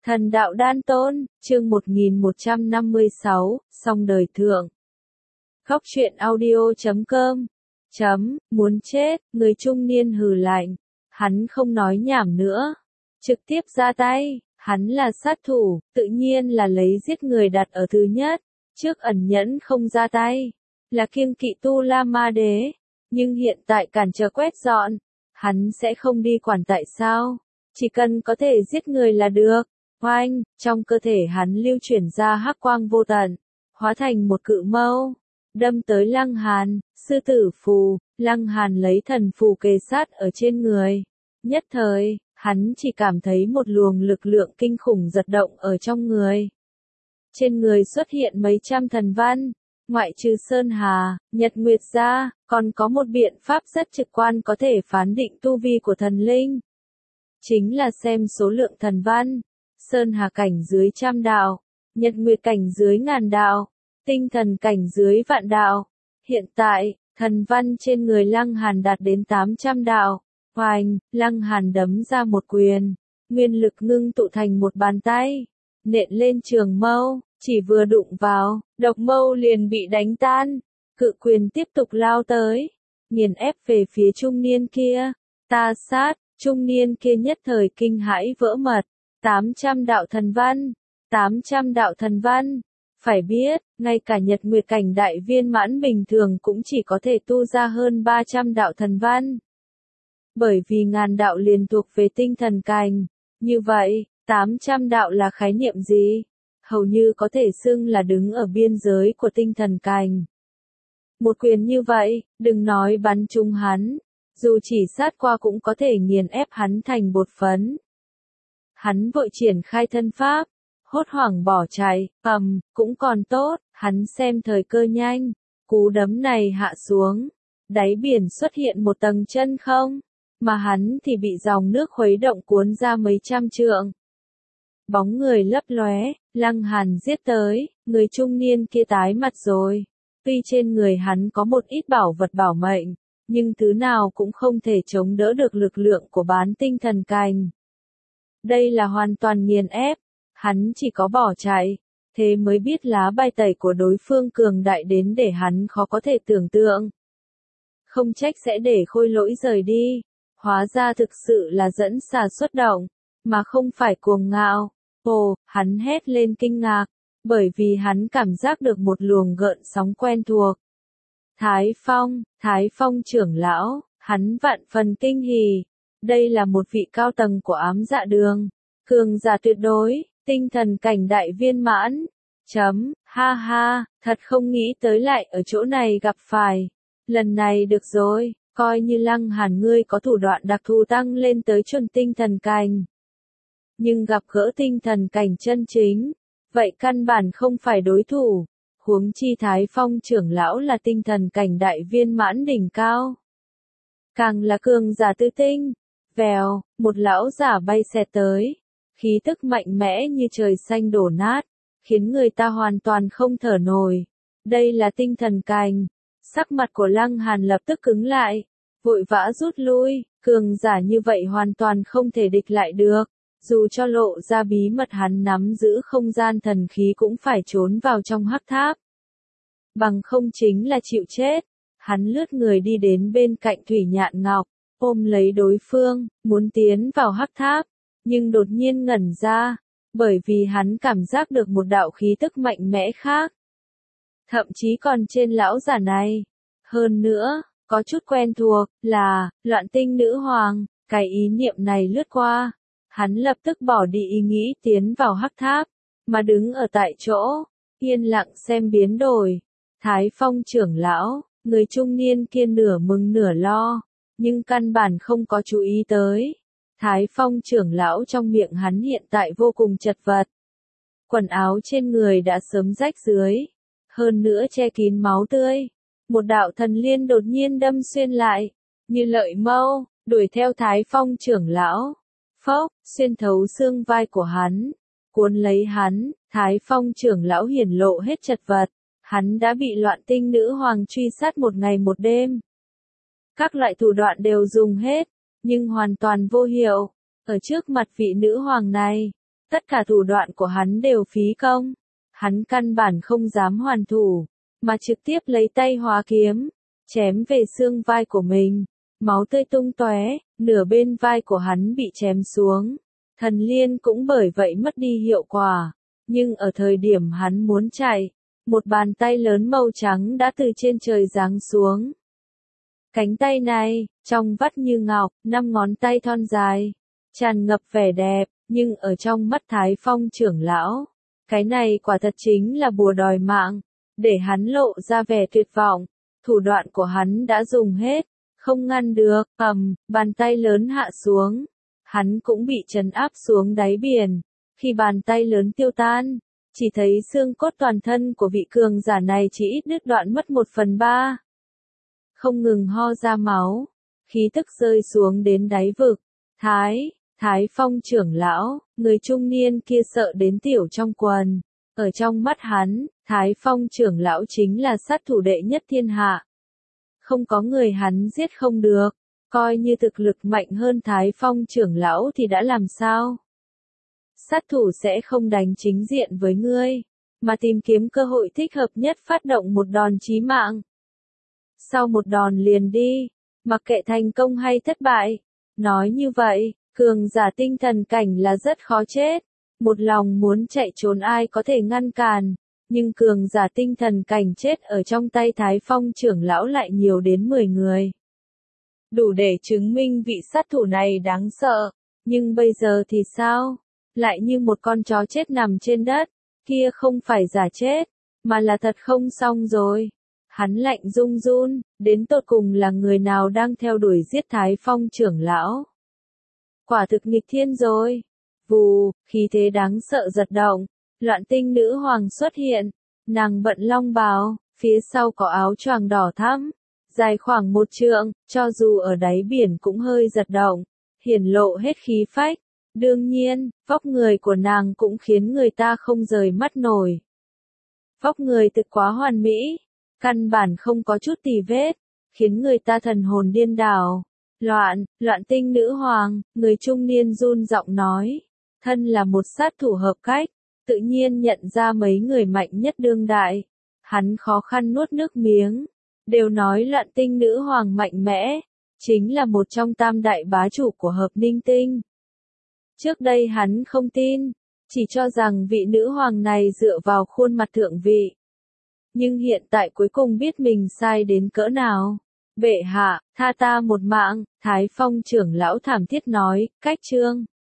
Thần đạo đan tôn, chương 1156, song đời thượng. Khóc chuyện audio.com. Muốn chết, người trung niên hừ lạnh. Hắn không nói nhảm nữa. Trực tiếp ra tay, hắn là sát thủ, tự nhiên là lấy giết người đặt ở thứ nhất. Trước ẩn nhẫn không ra tay, là kiêng kỵ Tu La Ma Đế. Nhưng hiện tại cản trở quét dọn, hắn sẽ không đi quản tại sao. Chỉ cần có thể giết người là được. Oanh, trong cơ thể hắn lưu chuyển ra hắc quang vô tận, hóa thành một cự mâu, đâm tới Lăng Hàn, sư tử phù. Lăng Hàn lấy thần phù kề sát ở trên người. Nhất thời, hắn chỉ cảm thấy một luồng lực lượng kinh khủng giật động ở trong người. Trên người xuất hiện mấy trăm thần văn, ngoại trừ Sơn Hà, Nhật Nguyệt ra, còn có một biện pháp rất trực quan có thể phán định tu vi của thần linh. Chính là xem số lượng thần văn. Sơn Hà cảnh dưới 100 đạo, Nhật Nguyệt cảnh dưới 1000 đạo, tinh thần cảnh dưới 1.000 đạo. Hiện tại, thần văn trên người Lăng Hàn đạt đến 800 đạo. Oanh, Lăng Hàn đấm ra một quyền, nguyên lực ngưng tụ thành một bàn tay, nện lên trường mâu, chỉ vừa đụng vào, độc mâu liền bị đánh tan. Cự quyền tiếp tục lao tới, nghiền ép về phía trung niên kia. Ta sát, trung niên kia nhất thời kinh hãi vỡ mật. 800 đạo thần văn, 800 đạo thần văn. Phải biết, ngay cả Nhật Nguyệt cảnh đại viên mãn bình thường cũng chỉ có thể tu ra hơn 300 đạo thần văn. Bởi vì 1000 đạo liền thuộc về tinh thần cảnh. Như vậy, 800 đạo là khái niệm gì? Hầu như có thể xưng là đứng ở biên giới của tinh thần cảnh. Một quyền như vậy, đừng nói bắn trúng hắn, dù chỉ sát qua cũng có thể nghiền ép hắn thành bột phấn. Hắn vội triển khai thân pháp, hốt hoảng bỏ chạy, cũng còn tốt, hắn xem thời cơ nhanh, cú đấm này hạ xuống, đáy biển xuất hiện một tầng chân không, mà hắn thì bị dòng nước khuấy động cuốn ra mấy trăm trượng. Bóng người lấp lóe, Lăng Hàn giết tới, người trung niên kia tái mặt rồi. Tuy trên người hắn có một ít bảo vật bảo mệnh, nhưng thứ nào cũng không thể chống đỡ được lực lượng của bán tinh thần cảnh. Đây là hoàn toàn nghiền ép, hắn chỉ có bỏ chạy, thế mới biết lá bài tẩy của đối phương cường đại đến để hắn khó có thể tưởng tượng. Không trách sẽ để Khôi Lỗi rời đi, hóa ra thực sự là dẫn xà xuất động, mà không phải cuồng ngạo. Ồ, hắn hét lên kinh ngạc, bởi vì hắn cảm giác được một luồng gợn sóng quen thuộc. Thái Phong trưởng lão, hắn vạn phần kinh hỉ. Đây là một vị cao tầng của Ám Dạ Đường, cường giả tuyệt đối, tinh thần cảnh đại viên mãn. Ha ha, thật không nghĩ tới lại ở chỗ này gặp phải. Lần này được rồi, coi như Lăng Hàn ngươi có thủ đoạn đặc thù tăng lên tới chuẩn tinh thần cảnh. Nhưng gặp gỡ tinh thần cảnh chân chính, vậy căn bản không phải đối thủ. Huống chi Thái Phong trưởng lão là tinh thần cảnh đại viên mãn đỉnh cao. Càng là cường giả tư tinh. Vèo, một lão giả bay xẹt tới, khí tức mạnh mẽ như trời xanh đổ nát, khiến người ta hoàn toàn không thở nổi. Đây là tinh thần cảnh. Sắc mặt của Lăng Hàn lập tức cứng lại, vội vã rút lui, cường giả như vậy hoàn toàn không thể địch lại được. Dù cho lộ ra bí mật hắn nắm giữ không gian thần khí cũng phải trốn vào trong hắc tháp. Bằng không chính là chịu chết. Hắn lướt người đi đến bên cạnh Thủy Nhạn Ngọc, ôm lấy đối phương, muốn tiến vào hắc tháp, nhưng đột nhiên ngẩn ra, bởi vì hắn cảm giác được một đạo khí tức mạnh mẽ khác. Thậm chí còn trên lão giả này. Hơn nữa, có chút quen thuộc, là, Loạn Tinh Nữ Hoàng. Cái ý niệm này lướt qua, hắn lập tức bỏ đi ý nghĩ tiến vào hắc tháp, mà đứng ở tại chỗ, yên lặng xem biến đổi. Thái Phong trưởng lão, người trung niên kia nửa mừng nửa lo, nhưng căn bản không có chú ý tới. Thái Phong trưởng lão trong miệng hắn hiện tại vô cùng chật vật. Quần áo trên người đã sớm rách dưới, hơn nữa che kín máu tươi. Một đạo thần liên đột nhiên đâm xuyên lại, như lợi mâu, đuổi theo Thái Phong trưởng lão. Phốc, xuyên thấu xương vai của hắn, cuốn lấy hắn. Thái Phong trưởng lão hiển lộ hết chật vật. Hắn đã bị Loạn Tinh Nữ Hoàng truy sát một ngày một đêm. Các loại thủ đoạn đều dùng hết, nhưng hoàn toàn vô hiệu. Ở trước mặt vị nữ hoàng này, Tất cả thủ đoạn của hắn đều phí công. Hắn căn bản không dám hoàn thủ, mà trực tiếp lấy tay hóa kiếm, chém về xương vai của mình. Máu tươi tung tóe, nửa bên vai của hắn bị chém xuống. Thần liên cũng bởi vậy mất đi hiệu quả. Nhưng ở thời điểm hắn muốn chạy, một bàn tay lớn màu trắng đã từ trên trời giáng xuống. Cánh tay này, trong vắt như ngọc, 5 ngón tay thon dài, tràn ngập vẻ đẹp, nhưng ở trong mắt Thái Phong trưởng lão, cái này quả thật chính là bùa đòi mạng, để hắn lộ ra vẻ tuyệt vọng. Thủ đoạn của hắn đã dùng hết, không ngăn được, bàn tay lớn hạ xuống. Hắn cũng bị trấn áp xuống đáy biển. Khi bàn tay lớn tiêu tan, chỉ thấy xương cốt toàn thân của vị cường giả này chỉ ít đứt đoạn mất 1/3. Không ngừng ho ra máu, khí tức rơi xuống đến đáy vực. Thái Phong trưởng lão, người trung niên kia sợ đến tiểu trong quần. Ở trong mắt hắn, Thái Phong trưởng lão chính là sát thủ đệ nhất thiên hạ. Không có người hắn giết không được, coi như thực lực mạnh hơn Thái Phong trưởng lão thì đã làm sao? Sát thủ sẽ không đánh chính diện với ngươi, mà tìm kiếm cơ hội thích hợp nhất phát động một đòn chí mạng. Sau một đòn liền đi, mặc kệ thành công hay thất bại. Nói như vậy, cường giả tinh thần cảnh là rất khó chết. Một lòng muốn chạy trốn ai có thể ngăn cản, nhưng cường giả tinh thần cảnh chết ở trong tay Thái Phong trưởng lão lại nhiều đến 10 người. Đủ để chứng minh vị sát thủ này đáng sợ, nhưng bây giờ thì sao? Lại như một con chó chết nằm trên đất, kia không phải giả chết, mà là thật không xong rồi. Hắn lạnh run run, đến tột cùng là người nào đang theo đuổi giết Thái Phong trưởng lão. Quả thực nghịch thiên rồi. Vù, khí thế đáng sợ giật động, Loạn Tinh nữ hoàng xuất hiện, nàng bận long bào, phía sau có áo choàng đỏ thẫm, dài khoảng 1 trượng, cho dù ở đáy biển cũng hơi giật động, hiển lộ hết khí phách. Đương nhiên, vóc người của nàng cũng khiến người ta không rời mắt nổi. Vóc người thực quá hoàn mỹ, căn bản không có chút tì vết, khiến người ta thần hồn điên đảo. Loạn Tinh nữ hoàng, người trung niên run giọng nói, thân là một sát thủ hợp cách, tự nhiên nhận ra mấy người mạnh nhất đương đại. Hắn khó khăn nuốt nước miếng, đều nói Loạn Tinh nữ hoàng mạnh mẽ, chính là một trong tam đại bá chủ của Hợp Ninh Tinh. Trước đây hắn không tin, chỉ cho rằng vị nữ hoàng này dựa vào khuôn mặt thượng vị. Nhưng hiện tại cuối cùng biết mình sai đến cỡ nào. Bệ hạ, tha ta một mạng, Thái Phong trưởng lão thảm thiết nói, cách chương.